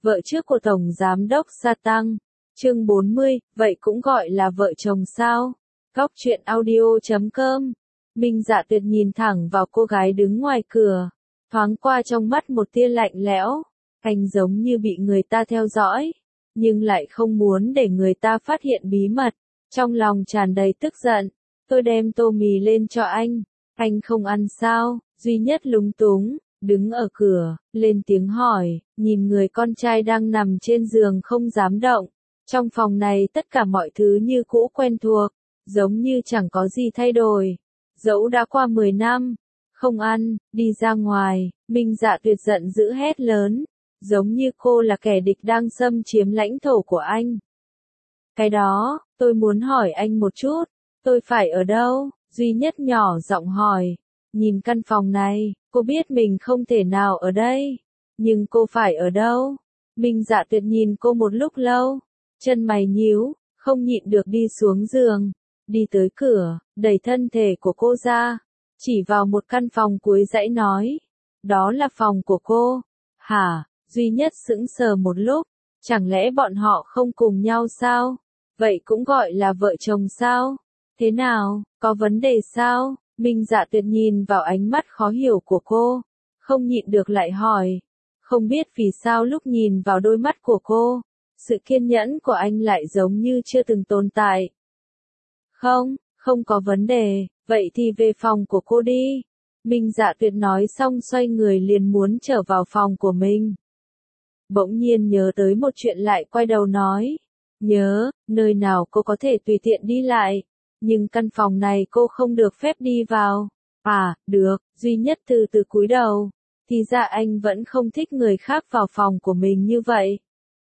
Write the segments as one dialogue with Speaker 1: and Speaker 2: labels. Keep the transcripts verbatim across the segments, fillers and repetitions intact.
Speaker 1: vợ trước của Tổng Giám đốc Sa Tăng. Chương bốn mươi, vậy cũng gọi là vợ chồng sao? Góc truyện audio chấm com. Minh Dạ Tuyệt nhìn thẳng vào cô gái đứng ngoài cửa, thoáng qua trong mắt một tia lạnh lẽo. Anh giống như bị người ta theo dõi, nhưng lại không muốn để người ta phát hiện bí mật. Trong lòng tràn đầy tức giận, tôi đem tô mì lên cho anh. Anh không ăn sao? Duy Nhất lúng túng, đứng ở cửa, lên tiếng hỏi, nhìn người con trai đang nằm trên giường không dám động. Trong phòng này tất cả mọi thứ như cũ quen thuộc, giống như chẳng có gì thay đổi. Dẫu đã qua mười năm, không ăn, đi ra ngoài. Minh Dạ Tuyệt giận dữ hét lớn, giống như cô là kẻ địch đang xâm chiếm lãnh thổ của anh. Cái đó, tôi muốn hỏi anh một chút, tôi phải ở đâu? Duy Nhất nhỏ giọng hỏi. Nhìn căn phòng này, cô biết mình không thể nào ở đây, nhưng cô phải ở đâu? Minh Dạ Tuyệt nhìn cô một lúc lâu, chân mày nhíu, không nhịn được đi xuống giường, đi tới cửa, đẩy thân thể của cô ra, chỉ vào một căn phòng cuối dãy nói, đó là phòng của cô. Hả? Duy Nhất sững sờ một lúc, chẳng lẽ bọn họ không cùng nhau sao? Vậy cũng gọi là vợ chồng sao? Thế nào, có vấn đề sao? Minh Dạ Tuyệt nhìn vào ánh mắt khó hiểu của cô, không nhịn được lại hỏi. Không biết vì sao lúc nhìn vào đôi mắt của cô, sự kiên nhẫn của anh lại giống như chưa từng tồn tại. Không, không có vấn đề, vậy thì về phòng của cô đi. Minh Dạ Tuyệt nói xong xoay người liền muốn trở vào phòng của mình. Bỗng nhiên nhớ tới một chuyện lại quay đầu nói. Nhớ, nơi nào cô có thể tùy tiện đi lại, nhưng căn phòng này cô không được phép đi vào. À, được, Duy Nhất từ từ cúi đầu. Thì ra anh vẫn không thích người khác vào phòng của mình như vậy.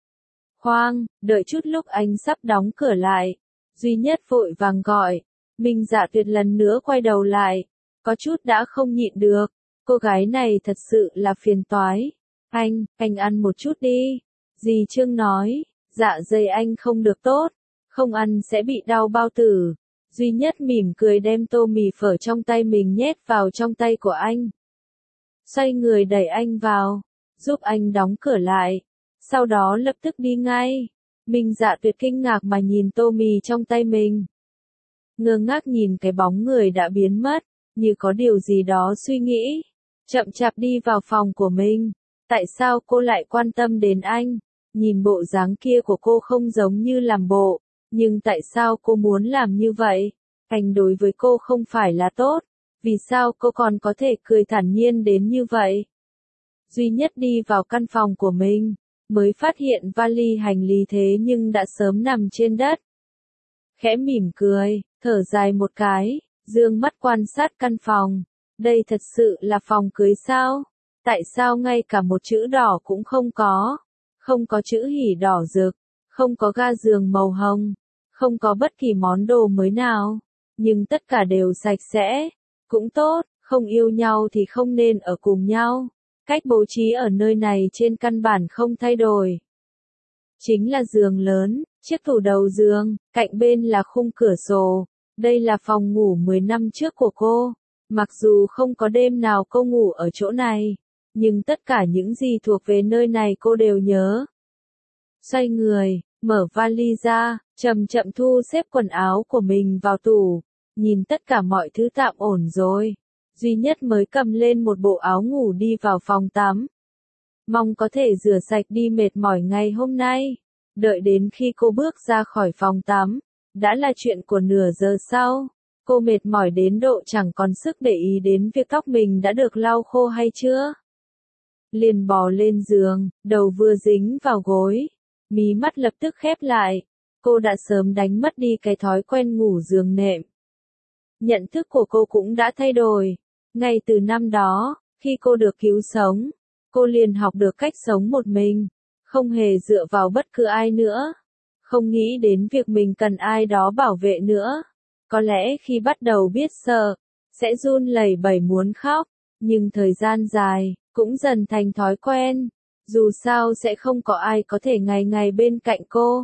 Speaker 1: Khoan, đợi chút, lúc anh sắp đóng cửa lại, Duy Nhất vội vàng gọi. Minh Dạ Tuyệt lần nữa quay đầu lại, có chút đã không nhịn được. Cô gái này thật sự là phiền toái. Anh, anh ăn một chút đi. Dì Trương nói, dạ dày anh không được tốt, không ăn sẽ bị đau bao tử. Duy Nhất mỉm cười đem tô mì phở trong tay mình nhét vào trong tay của anh. Xoay người đẩy anh vào, giúp anh đóng cửa lại, sau đó lập tức đi ngay. Minh Dạ Tuyệt kinh ngạc mà nhìn tô mì trong tay mình. Ngơ ngác nhìn cái bóng người đã biến mất, như có điều gì đó suy nghĩ. Chậm chạp đi vào phòng của mình. Tại sao cô lại quan tâm đến anh? Nhìn bộ dáng kia của cô không giống như làm bộ. Nhưng tại sao cô muốn làm như vậy? Anh đối với cô không phải là tốt. Vì sao cô còn có thể cười thản nhiên đến như vậy? Duy Nhất đi vào căn phòng của mình, mới phát hiện vali hành lý thế nhưng đã sớm nằm trên đất. Khẽ mỉm cười, thở dài một cái, dương mắt quan sát căn phòng. Đây thật sự là phòng cưới sao? Tại sao ngay cả một chữ đỏ cũng không có? Không có chữ hỉ đỏ rực, không có ga giường màu hồng, không có bất kỳ món đồ mới nào, nhưng tất cả đều sạch sẽ. Cũng tốt, không yêu nhau thì không nên ở cùng nhau. Cách bố trí ở nơi này trên căn bản không thay đổi. Chính là giường lớn, chiếc tủ đầu giường, cạnh bên là khung cửa sổ. Đây là phòng ngủ mười năm trước của cô. Mặc dù không có đêm nào cô ngủ ở chỗ này, nhưng tất cả những gì thuộc về nơi này cô đều nhớ. Xoay người, mở vali ra, chậm chậm thu xếp quần áo của mình vào tủ. Nhìn tất cả mọi thứ tạm ổn rồi, Duy Nhất mới cầm lên một bộ áo ngủ đi vào phòng tắm. Mong có thể rửa sạch đi mệt mỏi ngày hôm nay. Đợi đến khi cô bước ra khỏi phòng tắm, đã là chuyện của nửa giờ sau. Cô mệt mỏi đến độ chẳng còn sức để ý đến việc tóc mình đã được lau khô hay chưa. Liền bò lên giường, đầu vừa dính vào gối, mí mắt lập tức khép lại. Cô đã sớm đánh mất đi cái thói quen ngủ giường nệm. Nhận thức của cô cũng đã thay đổi. Ngay từ năm đó, khi cô được cứu sống, cô liền học được cách sống một mình, không hề dựa vào bất cứ ai nữa. Không nghĩ đến việc mình cần ai đó bảo vệ nữa. Có lẽ khi bắt đầu biết sợ, sẽ run lẩy bẩy muốn khóc, nhưng thời gian dài, cũng dần thành thói quen. Dù sao sẽ không có ai có thể ngày ngày bên cạnh cô,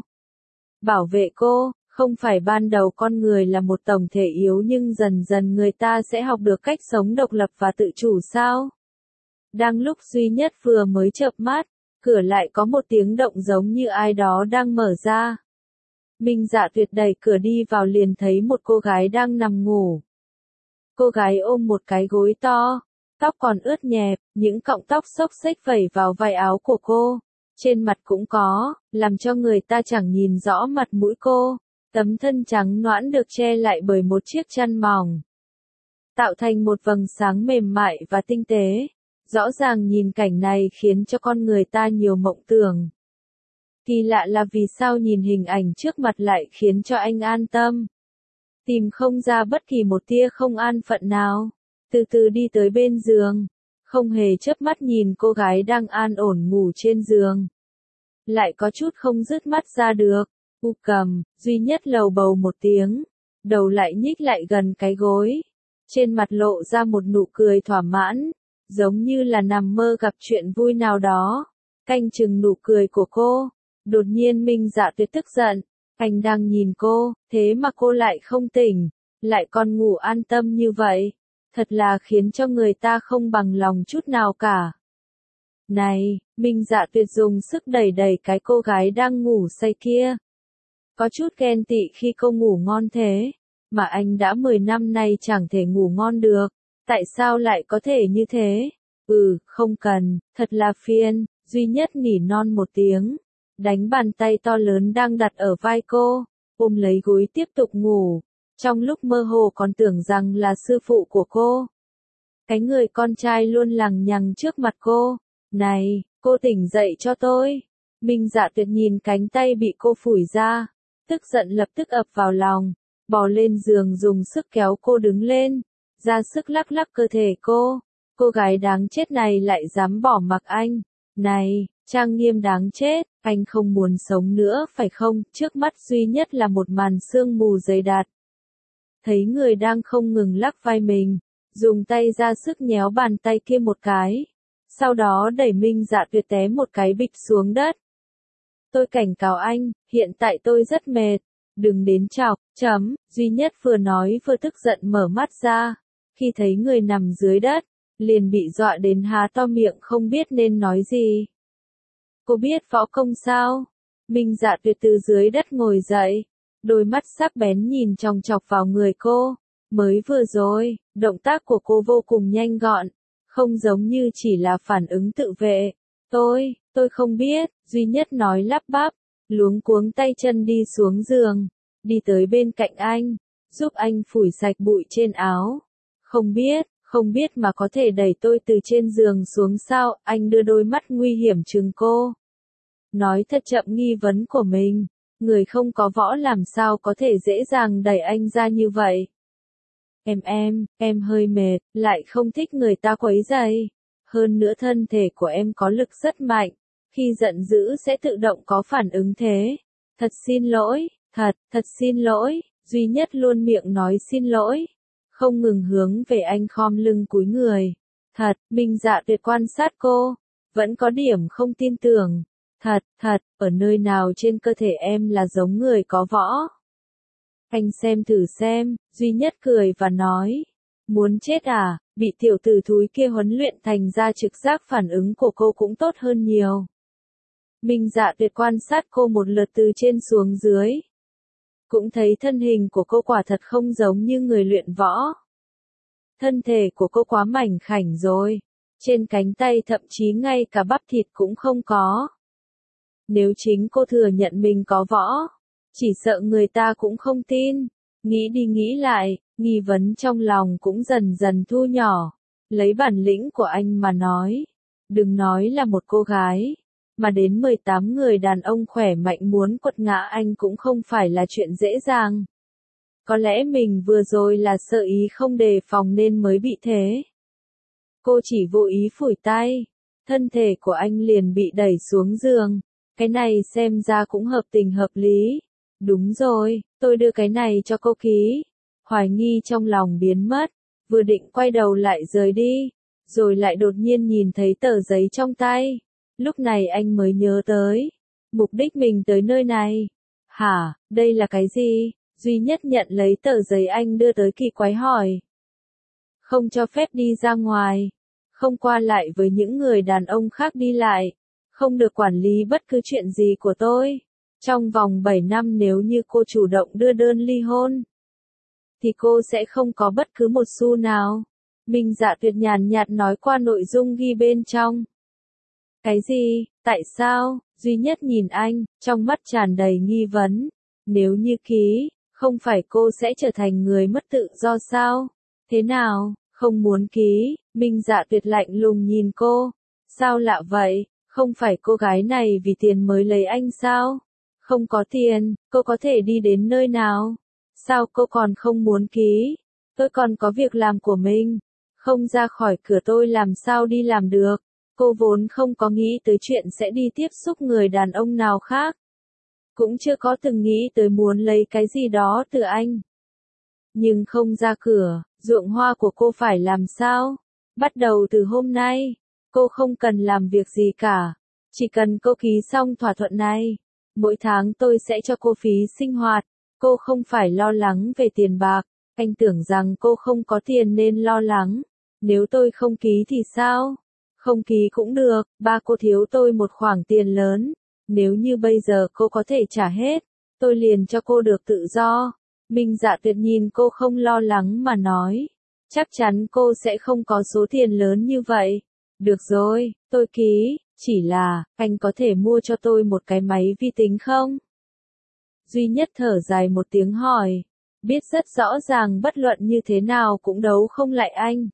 Speaker 1: bảo vệ cô. Không phải ban đầu con người là một tổng thể yếu nhưng dần dần người ta sẽ học được cách sống độc lập và tự chủ sao? Đang lúc Duy Nhất vừa mới chợp mắt, cửa lại có một tiếng động giống như ai đó đang mở ra. Minh Dạ Tuyệt đẩy cửa đi vào liền thấy một cô gái đang nằm ngủ. Cô gái ôm một cái gối to, tóc còn ướt nhẹp, những cọng tóc xốc xếch vẩy vào vai áo của cô. Trên mặt cũng có, làm cho người ta chẳng nhìn rõ mặt mũi cô. Tấm thân trắng nõn được che lại bởi một chiếc chăn mỏng, tạo thành một vầng sáng mềm mại và tinh tế. Rõ ràng nhìn cảnh này khiến cho con người ta nhiều mộng tưởng. Kỳ lạ là vì sao nhìn hình ảnh trước mặt lại khiến cho anh an tâm. Tìm không ra bất kỳ một tia không an phận nào. Từ từ đi tới bên giường, không hề chớp mắt nhìn cô gái đang an ổn ngủ trên giường. Lại có chút không dứt mắt ra được. U Cầm, duy nhất lầu bầu một tiếng, đầu lại nhích lại gần cái gối. Trên mặt lộ ra một nụ cười thỏa mãn, giống như là nằm mơ gặp chuyện vui nào đó. Canh chừng nụ cười của cô, đột nhiên Minh Dạ Tuyệt tức giận. Anh đang nhìn cô, thế mà cô lại không tỉnh, lại còn ngủ an tâm như vậy. Thật là khiến cho người ta không bằng lòng chút nào cả. Này, Minh Dạ Tuyệt dùng sức đẩy đẩy cái cô gái đang ngủ say kia. Có chút ghen tị khi cô ngủ ngon thế, mà anh đã mười năm nay chẳng thể ngủ ngon được, tại sao lại có thể như thế? Ừ, không cần, thật là phiền, duy nhất nỉ non một tiếng, đánh bàn tay to lớn đang đặt ở vai cô, ôm lấy gối tiếp tục ngủ, trong lúc mơ hồ còn tưởng rằng là sư phụ của cô. Cái người con trai luôn lằng nhằng trước mặt cô, này, cô tỉnh dậy cho tôi. Minh Dạ Tuyệt nhìn cánh tay bị cô phủi ra, tức giận lập tức ập vào lòng, bò lên giường dùng sức kéo cô đứng lên, ra sức lắc lắc cơ thể cô. Cô gái đáng chết này lại dám bỏ mặc anh. Này, trang nghiêm đáng chết, anh không muốn sống nữa phải không? Trước mắt duy nhất là một màn sương mù dày đặc. Thấy người đang không ngừng lắc vai mình, dùng tay ra sức nhéo bàn tay kia một cái. Sau đó đẩy Minh Dạ Tuyệt té một cái bịch xuống đất. Tôi cảnh cáo anh, hiện tại tôi rất mệt, đừng đến chọc, chấm, duy nhất vừa nói vừa tức giận mở mắt ra, khi thấy người nằm dưới đất, liền bị dọa đến há to miệng không biết nên nói gì. Cô biết võ công sao? Minh Dạ Tuyệt từ dưới đất ngồi dậy, đôi mắt sắc bén nhìn chòng chọc vào người cô, mới vừa rồi, động tác của cô vô cùng nhanh gọn, không giống như chỉ là phản ứng tự vệ. Tôi, tôi không biết, duy nhất nói lắp bắp, luống cuống tay chân đi xuống giường, đi tới bên cạnh anh, giúp anh phủi sạch bụi trên áo. Không biết, không biết mà có thể đẩy tôi từ trên giường xuống sao? Anh đưa đôi mắt nguy hiểm trừng cô. Nói thật chậm nghi vấn của mình, người không có võ làm sao có thể dễ dàng đẩy anh ra như vậy. Em em, em hơi mệt, lại không thích người ta quấy rầy. Hơn nữa thân thể của em có lực rất mạnh, khi giận dữ sẽ tự động có phản ứng thế. Thật xin lỗi, thật, thật xin lỗi, duy nhất luôn miệng nói xin lỗi. Không ngừng hướng về anh khom lưng cúi người. Thật, Minh Dạ Tuyệt quan sát cô, vẫn có điểm không tin tưởng. Thật, thật, ở nơi nào trên cơ thể em là giống người có võ? Anh xem thử xem, duy nhất cười và nói. Muốn chết à, bị tiểu tử thúi kia huấn luyện thành ra trực giác phản ứng của cô cũng tốt hơn nhiều. Minh Dạ Tuyệt quan sát cô một lượt từ trên xuống dưới. Cũng thấy thân hình của cô quả thật không giống như người luyện võ. Thân thể của cô quá mảnh khảnh rồi. Trên cánh tay thậm chí ngay cả bắp thịt cũng không có. Nếu chính cô thừa nhận mình có võ, chỉ sợ người ta cũng không tin. Nghĩ đi nghĩ lại, nghi vấn trong lòng cũng dần dần thu nhỏ. Lấy bản lĩnh của anh mà nói. Đừng nói là một cô gái, mà đến mười tám người đàn ông khỏe mạnh muốn quật ngã anh cũng không phải là chuyện dễ dàng. Có lẽ mình vừa rồi là sợ ý không đề phòng nên mới bị thế. Cô chỉ vô ý phủi tay, thân thể của anh liền bị đẩy xuống giường. Cái này xem ra cũng hợp tình hợp lý. Đúng rồi, tôi đưa cái này cho cô ký. Hoài nghi trong lòng biến mất, vừa định quay đầu lại rời đi, rồi lại đột nhiên nhìn thấy tờ giấy trong tay. Lúc này anh mới nhớ tới, mục đích mình tới nơi này. Hả, đây là cái gì? Duy nhất nhận lấy tờ giấy anh đưa tới kỳ quái hỏi. Không cho phép đi ra ngoài, không qua lại với những người đàn ông khác đi lại, không được quản lý bất cứ chuyện gì của tôi. Trong vòng bảy năm nếu như cô chủ động đưa đơn ly hôn, thì cô sẽ không có bất cứ một xu nào. Minh Dạ Tuyệt nhàn nhạt nói qua nội dung ghi bên trong. Cái gì? Tại sao? Duy Nhất nhìn anh, trong mắt tràn đầy nghi vấn. Nếu như ký, không phải cô sẽ trở thành người mất tự do sao? Thế nào? Không muốn ký? Minh Dạ Tuyệt lạnh lùng nhìn cô. Sao lạ vậy? Không phải cô gái này vì tiền mới lấy anh sao? Không có tiền, cô có thể đi đến nơi nào? Sao cô còn không muốn ký? Tôi còn có việc làm của mình. Không ra khỏi cửa tôi làm sao đi làm được? Cô vốn không có nghĩ tới chuyện sẽ đi tiếp xúc người đàn ông nào khác. Cũng chưa có từng nghĩ tới muốn lấy cái gì đó từ anh. Nhưng không ra cửa, ruộng hoa của cô phải làm sao? Bắt đầu từ hôm nay, cô không cần làm việc gì cả. Chỉ cần cô ký xong thỏa thuận này, mỗi tháng tôi sẽ cho cô phí sinh hoạt. Cô không phải lo lắng về tiền bạc. Anh tưởng rằng cô không có tiền nên lo lắng. Nếu tôi không ký thì sao? Không ký cũng được, ba cô thiếu tôi một khoản tiền lớn. Nếu như bây giờ cô có thể trả hết, tôi liền cho cô được tự do. Minh Dạ Tuyệt nhìn cô không lo lắng mà nói. Chắc chắn cô sẽ không có số tiền lớn như vậy. Được rồi, tôi ký, chỉ là, anh có thể mua cho tôi một cái máy vi tính không? Duy Nhất thở dài một tiếng hỏi. Biết rất rõ ràng bất luận như thế nào cũng đấu không lại anh.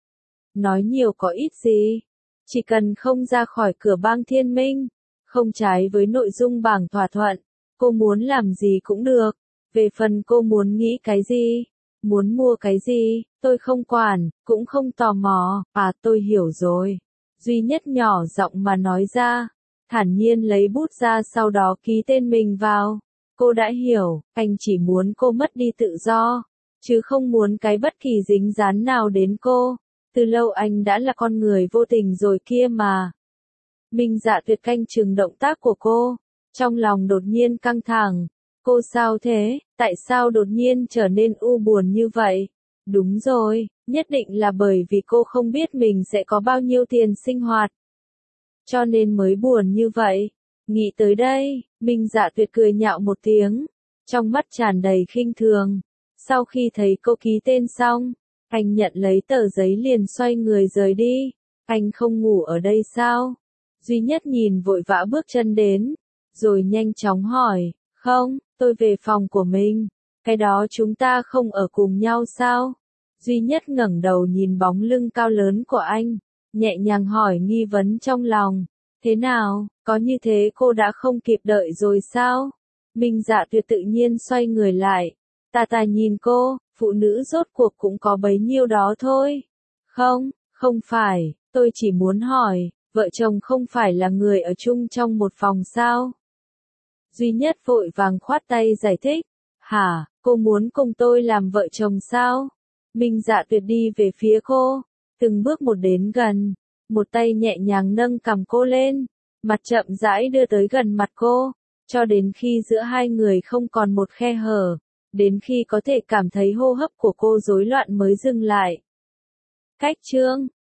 Speaker 1: Nói nhiều có ít gì. Chỉ cần không ra khỏi cửa bang Thiên Minh, không trái với nội dung bảng thỏa thuận, cô muốn làm gì cũng được. Về phần cô muốn nghĩ cái gì, muốn mua cái gì, tôi không quản, cũng không tò mò. À, tôi hiểu rồi. Duy Nhất nhỏ giọng mà nói ra, thản nhiên lấy bút ra sau đó ký tên mình vào. Cô đã hiểu, anh chỉ muốn cô mất đi tự do, chứ không muốn cái bất kỳ dính dán nào đến cô. Từ lâu anh đã là con người vô tình rồi kia mà. Minh Dạ Tuyệt canh chừng động tác của cô, trong lòng đột nhiên căng thẳng. Cô sao thế? Tại sao đột nhiên trở nên u buồn như vậy? Đúng rồi, nhất định là bởi vì cô không biết mình sẽ có bao nhiêu tiền sinh hoạt. Cho nên mới buồn như vậy. Nghĩ tới đây, Minh Dạ Tuyệt cười nhạo một tiếng, trong mắt tràn đầy khinh thường. Sau khi thấy cô ký tên xong, anh nhận lấy tờ giấy liền xoay người rời đi. Anh không ngủ ở đây sao? Duy Nhất nhìn vội vã bước chân đến, rồi nhanh chóng hỏi, không, tôi về phòng của mình. Cái đó chúng ta không ở cùng nhau sao? Duy Nhất ngẩng đầu nhìn bóng lưng cao lớn của anh, nhẹ nhàng hỏi nghi vấn trong lòng. Thế nào, có như thế cô đã không kịp đợi rồi sao? Minh Dạ Tuyệt tự nhiên xoay người lại. Tà tà nhìn cô, phụ nữ rốt cuộc cũng có bấy nhiêu đó thôi. Không, không phải, tôi chỉ muốn hỏi, vợ chồng không phải là người ở chung trong một phòng sao? Duy Nhất vội vàng khoát tay giải thích. Hả, cô muốn cùng tôi làm vợ chồng sao? Minh Dạ Tuyệt đi về phía cô, từng bước một đến gần, một tay nhẹ nhàng nâng cằm cô lên, mặt chậm rãi đưa tới gần mặt cô, cho đến khi giữa hai người không còn một khe hở, đến khi có thể cảm thấy hô hấp của cô rối loạn mới dừng lại. Cách chương